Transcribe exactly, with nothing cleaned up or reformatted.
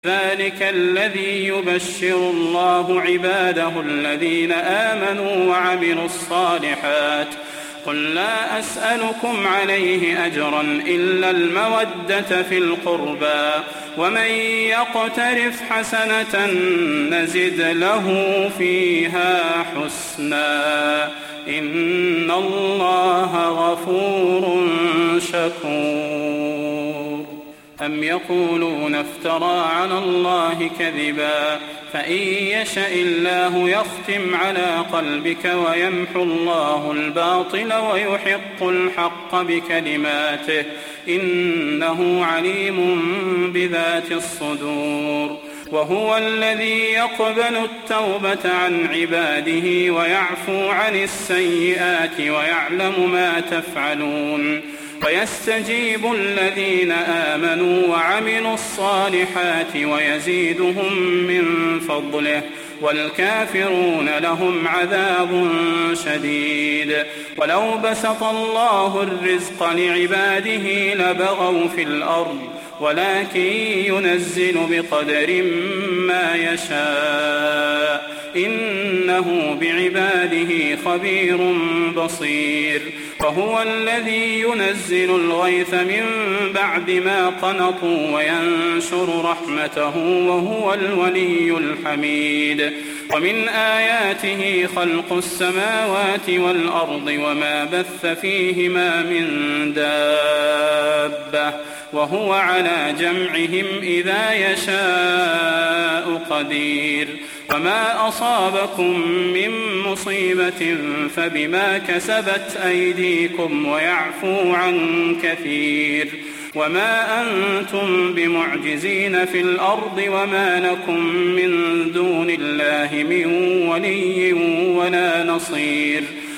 ذلك الذي يبشر الله عباده الذين آمنوا وعملوا الصالحات قل لا أسألكم عليه أجرا إلا المودة في القربى ومن يقترف حسنة نزد له فيها حسنا إن الله غفور شكور. أم يقولون افترى على الله كذبا فإن يشأ الله يختم على قلبك ويمحو الله الباطل ويحق الحق بكلماته إنه عليم بذات الصدور. وهو الذي يقبل التوبة عن عباده ويعفو عن السيئات ويعلم ما تفعلون ويستجيب الذين آمنوا وعملوا الصالحات ويزيدهم من فضله والكافرون لهم عذاب شديد. ولو بسط الله الرزق لعباده لبغوا في الأرض ولكن ينزل بقدر ما يشاء إنه بعباده خبير بصير. وهو الذي ينزل الغيث من بعد ما قنطوا وينشر رحمته وهو الولي الحميد. ومن آياته خلق السماوات والأرض وما بث فيهما من دابة وهو على جمعهم إذا يشاء قدير. وما أصابكم من مصيبة فبما كسبت أيديكم ويعفو عن كثير. وما أنتم بمعجزين في الأرض وما لكم من دون الله من ولي ولا نصير.